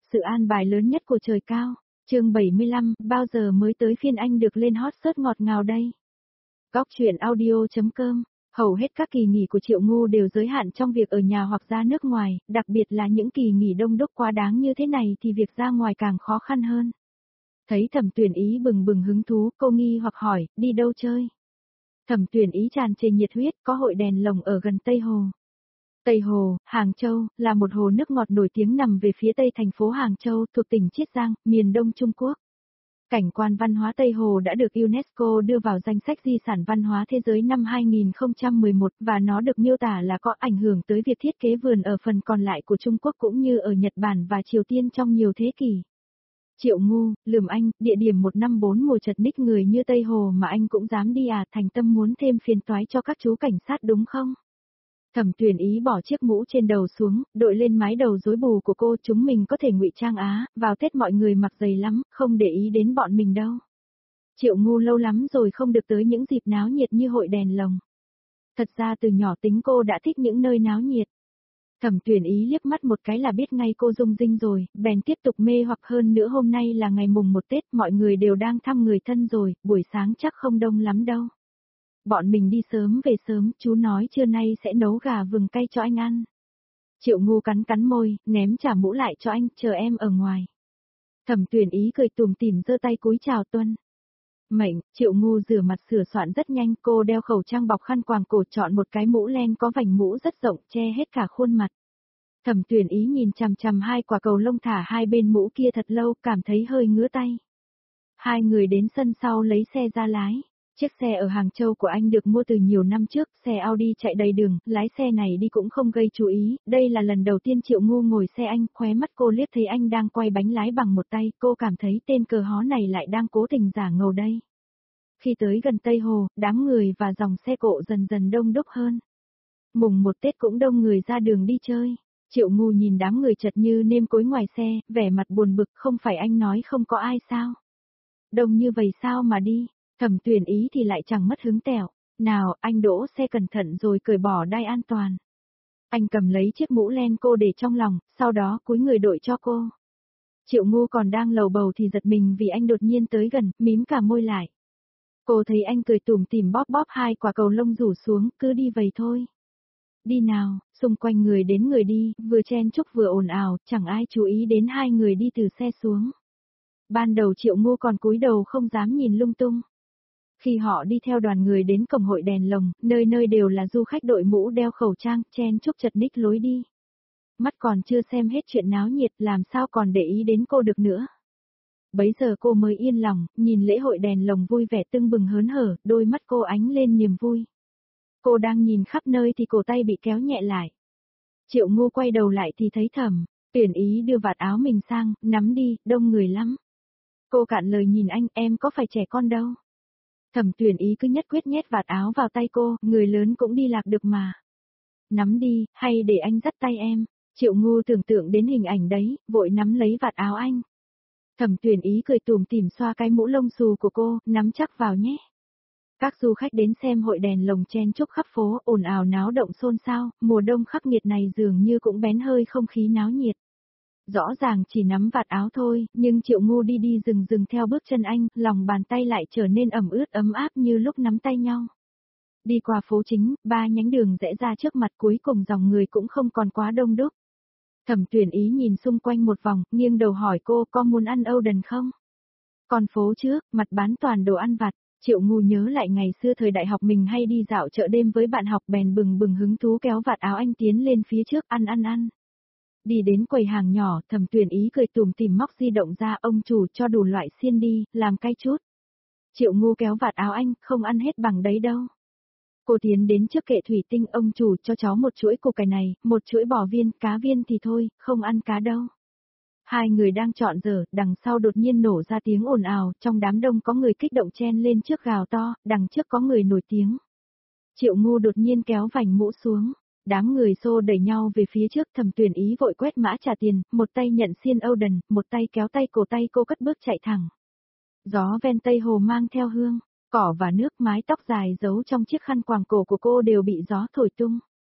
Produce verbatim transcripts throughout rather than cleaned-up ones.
Sự an bài lớn nhất của trời cao. Chương bảy mươi lăm, bao giờ mới tới phiên anh được lên hot search ngọt ngào đây? Góc truyện audio chấm com. Hầu hết các kỳ nghỉ của Triệu Ngu đều giới hạn trong việc ở nhà hoặc ra nước ngoài, đặc biệt là những kỳ nghỉ đông đúc quá đáng như thế này thì việc ra ngoài càng khó khăn hơn. Thấy Thẩm Tuyển Ý bừng bừng hứng thú, cô nghi hoặc hỏi, đi đâu chơi? Thẩm Tuyển Ý tràn trề nhiệt huyết, có hội đèn lồng ở gần Tây Hồ. Tây Hồ, Hàng Châu, là một hồ nước ngọt nổi tiếng nằm về phía tây thành phố Hàng Châu, thuộc tỉnh Chiết Giang, miền đông Trung Quốc. Cảnh quan văn hóa Tây Hồ đã được UNESCO đưa vào danh sách di sản văn hóa thế giới năm hai nghìn không trăm mười một và nó được miêu tả là có ảnh hưởng tới việc thiết kế vườn ở phần còn lại của Trung Quốc cũng như ở Nhật Bản và Triều Tiên trong nhiều thế kỷ. Triệu Ngu, lườm anh, địa điểm một năm bốn mùa chật ních người như Tây Hồ mà anh cũng dám đi à, thành tâm muốn thêm phiền toái cho các chú cảnh sát đúng không? Thẩm Tuyển Ý bỏ chiếc mũ trên đầu xuống, đội lên mái đầu rối bù của cô, chúng mình có thể ngụy trang á, vào Tết mọi người mặc dày lắm, không để ý đến bọn mình đâu. Triệu Ngu lâu lắm rồi không được tới những dịp náo nhiệt như hội đèn lồng. Thật ra từ nhỏ tính cô đã thích những nơi náo nhiệt. Thẩm Tuyển Ý liếc mắt một cái là biết ngay cô rung rinh rồi, bèn tiếp tục mê hoặc hơn nữa hôm nay là ngày mùng một Tết, mọi người đều đang thăm người thân rồi, buổi sáng chắc không đông lắm đâu. Bọn mình đi sớm về sớm, chú nói trưa nay sẽ nấu gà vừng cay cho anh ăn. Triệu Ngu cắn cắn môi, ném trả mũ lại cho anh, chờ em ở ngoài. Thẩm Tuyển Ý cười tủm tỉm giơ tay cúi chào Tuân. Mệnh, Triệu Ngu rửa mặt sửa soạn rất nhanh, cô đeo khẩu trang bọc khăn quàng cổ, chọn một cái mũ len có vành mũ rất rộng, che hết cả khuôn mặt. Thẩm Tuyển Ý nhìn chằm chằm hai quả cầu lông thả hai bên mũ kia thật lâu, cảm thấy hơi ngứa tay. Hai người đến sân sau lấy xe ra lái. Chiếc xe ở Hàng Châu của anh được mua từ nhiều năm trước, xe Audi chạy đầy đường, lái xe này đi cũng không gây chú ý, đây là lần đầu tiên Triệu Ngu ngồi xe anh, khóe mắt cô liếc thấy anh đang quay bánh lái bằng một tay, cô cảm thấy tên cờ hó này lại đang cố tình giả ngầu đây. Khi tới gần Tây Hồ, đám người và dòng xe cộ dần dần đông đúc hơn. Mùng một Tết cũng đông người ra đường đi chơi. Triệu Ngu nhìn đám người chật như nêm cối ngoài xe, vẻ mặt buồn bực, không phải anh nói không có ai sao? Đông như vậy sao mà đi? Thẩm Tuyển Ý thì lại chẳng mất hứng tẹo. Nào, anh đỗ xe cẩn thận rồi cởi bỏ đai an toàn. Anh cầm lấy chiếc mũ len cô để trong lòng, sau đó cúi người đội cho cô. Triệu Ngu còn đang lầu bầu thì giật mình vì anh đột nhiên tới gần, mím cả môi lại. Cô thấy anh cười tủm tỉm bóp bóp hai quả cầu lông rủ xuống, cứ đi vậy thôi. Đi nào, xung quanh người đến người đi, vừa chen chúc vừa ồn ào, chẳng ai chú ý đến hai người đi từ xe xuống. Ban đầu Triệu Ngu còn cúi đầu không dám nhìn lung tung. Khi họ đi theo đoàn người đến cổng hội đèn lồng, nơi nơi đều là du khách đội mũ đeo khẩu trang, chen chúc chật ních lối đi. Mắt còn chưa xem hết chuyện náo nhiệt, làm sao còn để ý đến cô được nữa. Bấy giờ cô mới yên lòng, nhìn lễ hội đèn lồng vui vẻ tưng bừng hớn hở, đôi mắt cô ánh lên niềm vui. Cô đang nhìn khắp nơi thì cổ tay bị kéo nhẹ lại. Triệu Ngu quay đầu lại thì thấy Thẩm Tuyển Ý đưa vạt áo mình sang, nắm đi, đông người lắm. Cô cạn lời nhìn anh, em có phải trẻ con đâu. Thẩm Tuyển Ý cứ nhất quyết nhét vạt áo vào tay cô, người lớn cũng đi lạc được mà. Nắm đi, hay để anh dắt tay em. Triệu Ngu tưởng tượng đến hình ảnh đấy, vội nắm lấy vạt áo anh. Thẩm Tuyển Ý cười tủm tỉm xoa cái mũ lông xù của cô, nắm chắc vào nhé. Các du khách đến xem hội đèn lồng chen chúc khắp phố, ồn ào náo động xôn xao, mùa đông khắc nghiệt này dường như cũng bén hơi không khí náo nhiệt. Rõ ràng chỉ nắm vạt áo thôi, nhưng Triệu Ngu đi đi dừng dừng theo bước chân anh, lòng bàn tay lại trở nên ẩm ướt ấm áp như lúc nắm tay nhau. Đi qua phố chính, ba nhánh đường rẽ ra trước mặt, cuối cùng dòng người cũng không còn quá đông đúc. Thẩm Tuyển Ý nhìn xung quanh một vòng, nghiêng đầu hỏi cô có muốn ăn Âu đần không? Còn phố trước, mặt bán toàn đồ ăn vặt. Triệu Ngu nhớ lại ngày xưa thời đại học mình hay đi dạo chợ đêm với bạn học, bèn bừng bừng hứng thú kéo vạt áo anh tiến lên phía trước, ăn ăn ăn. Đi đến quầy hàng nhỏ, Thẩm Tuyển Ý cười tủm tỉm móc di động ra, ông chủ cho đủ loại xiên đi, làm cay chút. Triệu Ngu kéo vạt áo anh, không ăn hết bằng đấy đâu. Cô tiến đến trước kệ thủy tinh, ông chủ cho cháu một chuỗi củ cải này, một chuỗi bò viên, cá viên thì thôi, không ăn cá đâu. Hai người đang chọn dở, đằng sau đột nhiên nổ ra tiếng ồn ào, trong đám đông có người kích động chen lên trước gào to, đằng trước có người nổi tiếng. Triệu Ngu đột nhiên kéo vành mũ xuống, đám người xô đẩy nhau về phía trước. Thẩm Tuyển Ý vội quét mã trả tiền, một tay nhận xiên Âu đần, một tay kéo tay cổ tay cô cất bước chạy thẳng. Gió ven Tây Hồ mang theo hương, cỏ và nước, mái tóc dài giấu trong chiếc khăn quàng cổ của cô đều bị gió thổi tung.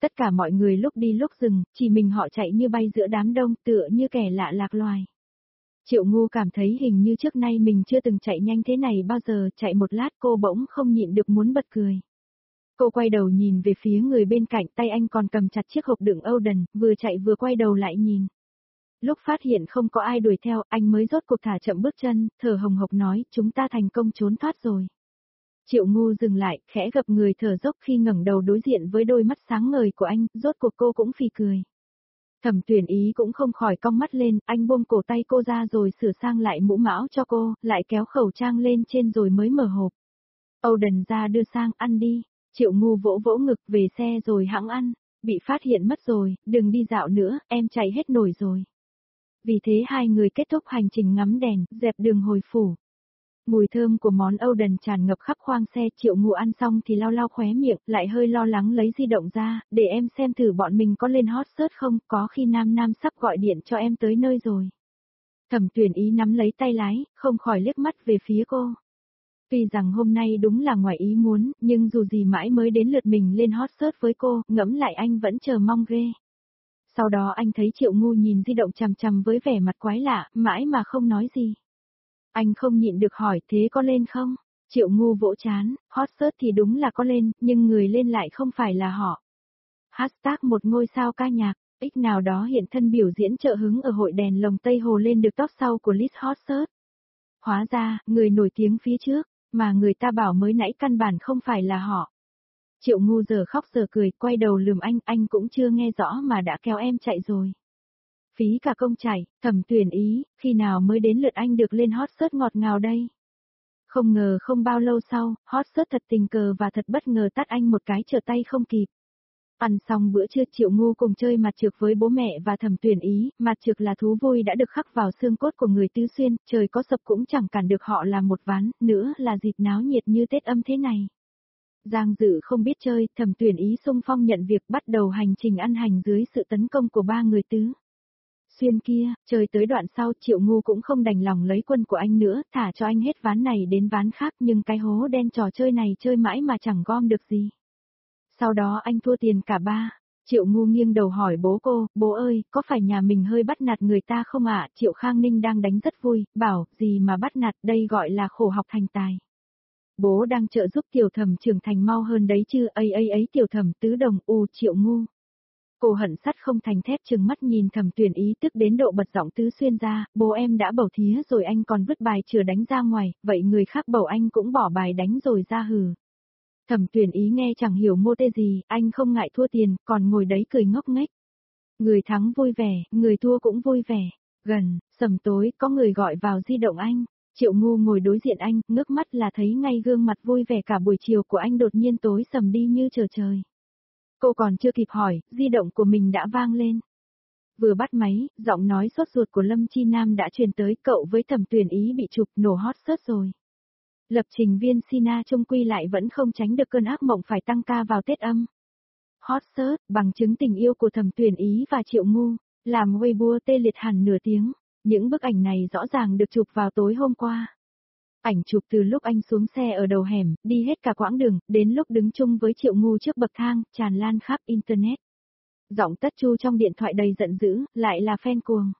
Tất cả mọi người lúc đi lúc dừng, chỉ mình họ chạy như bay giữa đám đông tựa như kẻ lạ lạc loài. Triệu Ngu cảm thấy hình như trước nay mình chưa từng chạy nhanh thế này bao giờ, chạy một lát cô bỗng không nhịn được muốn bật cười. Cô quay đầu nhìn về phía người bên cạnh, tay anh còn cầm chặt chiếc hộp đựng Oden, vừa chạy vừa quay đầu lại nhìn. Lúc phát hiện không có ai đuổi theo, anh mới rốt cuộc thả chậm bước chân, thở hồng hộc nói, chúng ta thành công trốn thoát rồi. Triệu Ngu dừng lại, khẽ gập người thở dốc khi ngẩng đầu đối diện với đôi mắt sáng ngời của anh, rốt cuộc cô cũng phì cười. Thẩm Tuyển Ý cũng không khỏi cong mắt lên, anh buông cổ tay cô ra rồi sửa sang lại mũ mão cho cô, lại kéo khẩu trang lên trên rồi mới mở hộp. Oden ra đưa sang, ăn đi. Triệu Ngu vỗ vỗ ngực, về xe rồi hẵng ăn. Bị phát hiện mất rồi, đừng đi dạo nữa, em chạy hết nổi rồi. Vì thế hai người kết thúc hành trình ngắm đèn, dẹp đường hồi phủ. Mùi thơm của món Oden tràn ngập khắp khoang xe. Triệu Ngu ăn xong thì lau lau khóe miệng, lại hơi lo lắng lấy di động ra, để em xem thử bọn mình có lên hot search không, có khi Nam Nam sắp gọi điện cho em tới nơi rồi. Thẩm Tuyển Ý nắm lấy tay lái, không khỏi liếc mắt về phía cô. Tuy rằng hôm nay đúng là ngoài ý muốn, nhưng dù gì mãi mới đến lượt mình lên hot search với cô, ngẫm lại anh vẫn chờ mong ghê. Sau đó anh thấy Triệu Ngu nhìn di động chằm chằm với vẻ mặt quái lạ, mãi mà không nói gì. Anh không nhịn được hỏi, thế có lên không? Triệu Ngu vỗ chán, hot search thì đúng là có lên, nhưng người lên lại không phải là họ. Hashtag một ngôi sao ca nhạc, x nào đó hiện thân biểu diễn trợ hứng ở hội đèn lồng Tây Hồ lên được top sau của list hot search. Hóa ra, người nổi tiếng phía trước, mà người ta bảo mới nãy căn bản không phải là họ. Triệu Ngu giờ khóc giờ cười, quay đầu lườm anh, anh cũng chưa nghe rõ mà đã kéo em chạy rồi. Phí cả công chạy, Thẩm Tuyển Ý, khi nào mới đến lượt anh được lên hot search ngọt ngào đây? Không ngờ không bao lâu sau, hot search thật tình cờ và thật bất ngờ tắt anh một cái trở tay không kịp. Ăn xong bữa trưa Triệu Ngu cùng chơi mặt trược với bố mẹ và Thẩm Tuyển Ý, mặt trược là thú vui đã được khắc vào xương cốt của người Tứ Xuyên, trời có sập cũng chẳng cản được họ làm một ván, nữa là dịp náo nhiệt như Tết âm thế này. Giang Dự không biết chơi, Thẩm Tuyển Ý xung phong nhận việc bắt đầu hành trình ăn hành dưới sự tấn công của ba người Tứ Xuyên kia, chơi tới đoạn sau Triệu Ngu cũng không đành lòng lấy quân của anh nữa, thả cho anh hết ván này đến ván khác nhưng cái hố đen trò chơi này chơi mãi mà chẳng gom được gì. Sau đó anh thua tiền cả ba. Triệu Ngu nghiêng đầu hỏi bố cô, bố ơi, có phải nhà mình hơi bắt nạt người ta không ạ? Triệu Khang Ninh đang đánh rất vui, bảo, gì mà bắt nạt, đây gọi là khổ học thành tài. Bố đang trợ giúp Tiểu Thẩm trưởng thành mau hơn đấy chứ, ấy ấy ấy Tiểu Thẩm tứ đồng, u Triệu Ngu. Cô hận sắt không thành thép trừng mắt nhìn Thẩm Tuyển Ý tức đến độ bật giọng Tứ Xuyên ra, bố em đã bầu thía rồi anh còn vứt bài chừa đánh ra ngoài, vậy người khác bầu anh cũng bỏ bài đánh rồi ra hừ. Thẩm Tuyển Ý nghe chẳng hiểu mô tê gì, anh không ngại thua tiền, còn ngồi đấy cười ngốc nghếch. Người thắng vui vẻ, người thua cũng vui vẻ. Gần, sầm tối, có người gọi vào di động anh. Triệu Ngu ngồi đối diện anh, ngước mắt là thấy ngay gương mặt vui vẻ cả buổi chiều của anh đột nhiên tối sầm đi như trở trời. Cô còn chưa kịp hỏi, di động của mình đã vang lên. Vừa bắt máy, giọng nói sốt ruột của Lâm Chi Nam đã truyền tới, cậu với Thẩm Tuyển Ý bị chụp nổ hot search rồi. Lập trình viên Sina trung quy lại vẫn không tránh được cơn ác mộng phải tăng ca vào Tết âm. Hot search, bằng chứng tình yêu của Thẩm Tuyển Ý và Triệu Ngu, làm Weibo tê liệt hẳn nửa tiếng. Những bức ảnh này rõ ràng được chụp vào tối hôm qua. Ảnh chụp từ lúc anh xuống xe ở đầu hẻm, đi hết cả quãng đường, đến lúc đứng chung với Triệu Ngu trước bậc thang, tràn lan khắp Internet. Giọng Tất Chu trong điện thoại đầy giận dữ, lại là fan cuồng.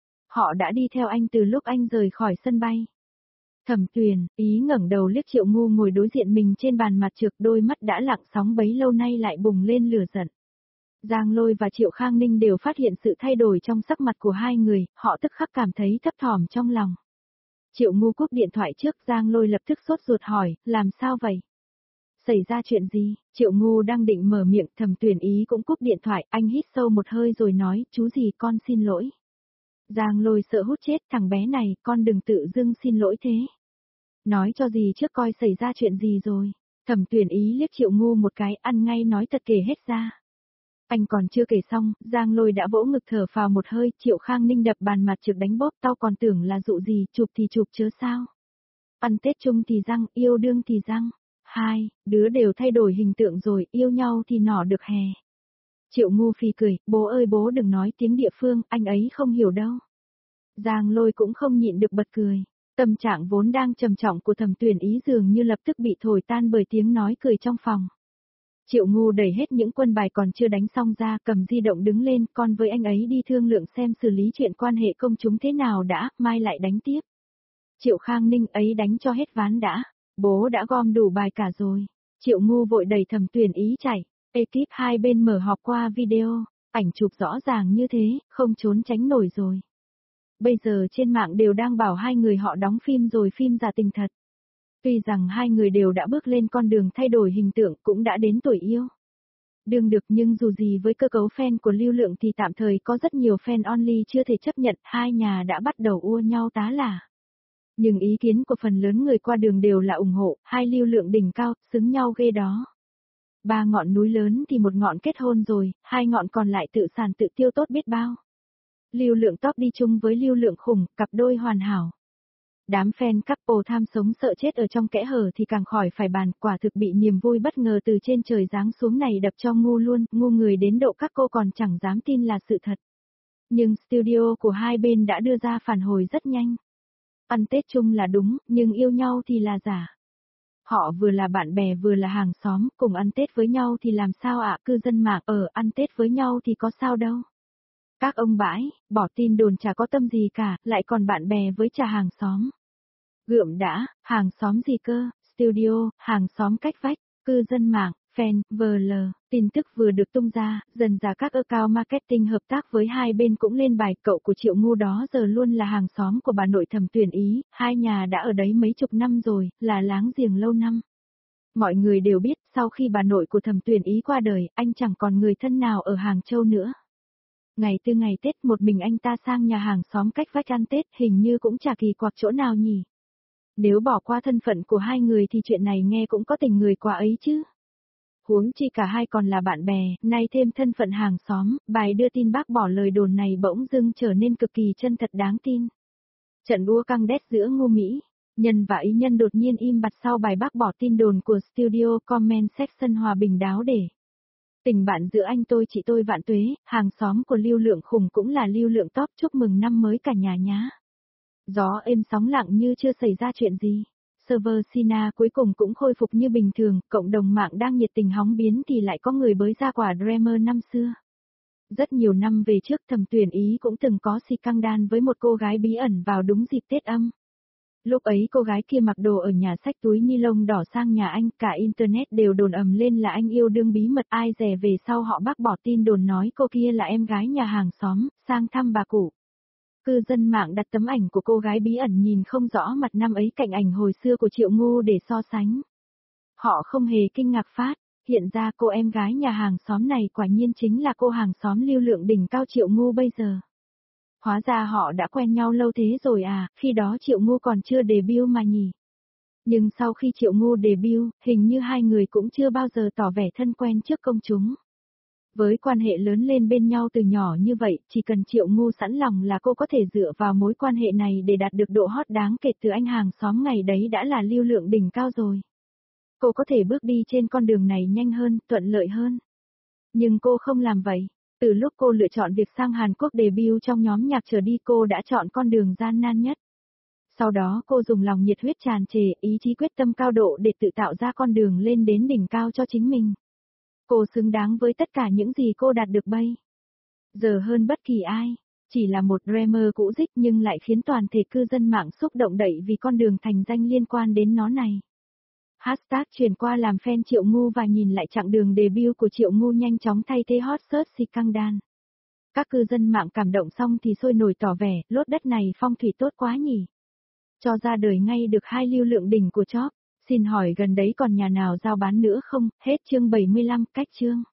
Họ đã đi theo anh từ lúc anh rời khỏi sân bay. Thẩm Tuyển Ý ngẩng đầu liếc Triệu Ngu ngồi đối diện mình trên bàn mặt trược, đôi mắt đã lặng sóng bấy lâu nay lại bùng lên lửa giận. Giang Lôi và Triệu Khang Ninh đều phát hiện sự thay đổi trong sắc mặt của hai người, họ tức khắc cảm thấy thấp thỏm trong lòng. Triệu Ngu cúp điện thoại trước, Giang Lôi lập tức sốt ruột hỏi, làm sao vậy? Xảy ra chuyện gì? Triệu Ngu đang định mở miệng, Thẩm Tuyển Ý cũng cúp điện thoại, anh hít sâu một hơi rồi nói, chú gì con xin lỗi. Giang Lôi sợ hút chết, thằng bé này, con đừng tự dưng xin lỗi thế. Nói cho gì trước coi xảy ra chuyện gì rồi. Thẩm Tuyển Ý liếc Triệu Ngu một cái, ăn ngay nói thật kể hết ra. Anh còn chưa kể xong, Giang Lôi đã vỗ ngực thở phào một hơi, Triệu Khang Ninh đập bàn mặt trực đánh bóp, tao còn tưởng là dụ gì, chụp thì chụp chớ sao. Ăn Tết chung thì răng, yêu đương thì răng. Hai, đứa đều thay đổi hình tượng rồi, yêu nhau thì nỏ được hè. Triệu Ngu phì cười, bố ơi bố đừng nói tiếng địa phương, anh ấy không hiểu đâu. Giang Lôi cũng không nhịn được bật cười. Tâm trạng vốn đang trầm trọng của Thẩm Tuyển Ý dường như lập tức bị thổi tan bởi tiếng nói cười trong phòng. Triệu Ngu đẩy hết những quân bài còn chưa đánh xong ra, cầm di động đứng lên, con với anh ấy đi thương lượng xem xử lý chuyện quan hệ công chúng thế nào đã, mai lại đánh tiếp. Triệu Khang Ninh ấy đánh cho hết ván đã, bố đã gom đủ bài cả rồi. Triệu Ngu vội đẩy Thẩm Tuyển Ý chạy, ekip hai bên mở họp qua video, ảnh chụp rõ ràng như thế, không trốn tránh nổi rồi. Bây giờ trên mạng đều đang bảo hai người họ đóng phim rồi, phim giả tình thật. Tuy rằng hai người đều đã bước lên con đường thay đổi hình tượng, cũng đã đến tuổi yêu đương được, nhưng dù gì với cơ cấu fan của Lưu Lượng thì tạm thời có rất nhiều fan only chưa thể chấp nhận, hai nhà đã bắt đầu ua nhau tá là. Nhưng ý kiến của phần lớn người qua đường đều là ủng hộ, hai Lưu Lượng đỉnh cao, xứng nhau ghê đó. Ba ngọn núi lớn thì một ngọn kết hôn rồi, hai ngọn còn lại tự sản tự tiêu tốt biết bao. Lưu Lượng top đi chung với Lưu Lượng khủng, cặp đôi hoàn hảo. Đám fan couple tham sống sợ chết ở trong kẽ hở thì càng khỏi phải bàn, quả thực bị niềm vui bất ngờ từ trên trời giáng xuống này đập cho ngu luôn, ngu người đến độ các cô còn chẳng dám tin là sự thật. Nhưng studio của hai bên đã đưa ra phản hồi rất nhanh. Ăn Tết chung là đúng, nhưng yêu nhau thì là giả. Họ vừa là bạn bè vừa là hàng xóm, cùng ăn Tết với nhau thì làm sao ạ, cư dân mạng ở ăn Tết với nhau thì có sao đâu. Các ông bãi, bỏ tin đồn chả có tâm gì cả, lại còn bạn bè với chả hàng xóm. Gượm đã, hàng xóm gì cơ, studio, hàng xóm cách vách, cư dân mạng, fan, vờ lờ, tin tức vừa được tung ra, dần ra các account marketing hợp tác với hai bên cũng lên bài, cậu của Triệu Ngu đó giờ luôn là hàng xóm của bà nội Thẩm Tuyển Ý, hai nhà đã ở đấy mấy chục năm rồi, là láng giềng lâu năm. Mọi người đều biết, sau khi bà nội của Thẩm Tuyển Ý qua đời, anh chẳng còn người thân nào ở Hàng Châu nữa. Ngày tư ngày Tết một mình anh ta sang nhà hàng xóm cách vách ăn Tết, hình như cũng chả kỳ quặc chỗ nào nhỉ. Nếu bỏ qua thân phận của hai người thì chuyện này nghe cũng có tình người quá ấy chứ. Huống chi cả hai còn là bạn bè, nay thêm thân phận hàng xóm, bài đưa tin bác bỏ lời đồn này bỗng dưng trở nên cực kỳ chân thật đáng tin. Trận đua căng đét giữa Ngu Mỹ, Nhân và Ý Nhân đột nhiên im bặt sau bài bác bỏ tin đồn của studio comment section hòa bình đáo để. Tình bạn giữa anh tôi chị tôi vạn tuế, hàng xóm của Lưu Lượng khủng cũng là Lưu Lượng top, chúc mừng năm mới cả nhà nhá. Gió êm sóng lặng như chưa xảy ra chuyện gì. Server Sina cuối cùng cũng khôi phục như bình thường, cộng đồng mạng đang nhiệt tình hóng biến thì lại có người bới ra quả drama năm xưa. Rất nhiều năm về trước Thẩm Tuyển Ý cũng từng có scandal với một cô gái bí ẩn vào đúng dịp Tết âm. Lúc ấy cô gái kia mặc đồ ở nhà xách túi ni lông đỏ sang nhà anh, cả internet đều đồn ầm lên là anh yêu đương bí mật, ai dè về sau họ bác bỏ tin đồn nói cô kia là em gái nhà hàng xóm, sang thăm bà cụ. Cư dân mạng đặt tấm ảnh của cô gái bí ẩn nhìn không rõ mặt năm ấy cạnh ảnh hồi xưa của Triệu Ngu để so sánh. Họ không hề kinh ngạc phát, hiện ra cô em gái nhà hàng xóm này quả nhiên chính là cô hàng xóm Lưu Lượng đỉnh cao Triệu Ngu bây giờ. Hóa ra họ đã quen nhau lâu thế rồi à, khi đó Triệu Ngu còn chưa debut mà nhỉ. Nhưng sau khi Triệu Ngu debut, hình như hai người cũng chưa bao giờ tỏ vẻ thân quen trước công chúng. Với quan hệ lớn lên bên nhau từ nhỏ như vậy, chỉ cần Triệu Ngu sẵn lòng là cô có thể dựa vào mối quan hệ này để đạt được độ hot đáng kể từ anh hàng xóm ngày đấy đã là Lưu Lượng đỉnh cao rồi. Cô có thể bước đi trên con đường này nhanh hơn, thuận lợi hơn. Nhưng cô không làm vậy. Từ lúc cô lựa chọn việc sang Hàn Quốc debut trong nhóm nhạc trở đi cô đã chọn con đường gian nan nhất. Sau đó cô dùng lòng nhiệt huyết tràn trề, ý chí quyết tâm cao độ để tự tạo ra con đường lên đến đỉnh cao cho chính mình. Cô xứng đáng với tất cả những gì cô đạt được bây giờ hơn bất kỳ ai. Chỉ là một dreamer cũ dích nhưng lại khiến toàn thể cư dân mạng xúc động đậy vì con đường thành danh liên quan đến nó này. Hashtag chuyển qua làm fan Triệu Ngu và nhìn lại chặng đường debut của Triệu Ngu nhanh chóng thay thế hot search scandal. Các cư dân mạng cảm động xong thì sôi nổi tỏ vẻ, lốt đất này phong thủy tốt quá nhỉ. Cho ra đời ngay được hai Lưu Lượng đỉnh của chóp. Xin hỏi gần đấy còn nhà nào giao bán nữa không? Hết chương bảy mươi lăm, cách chương.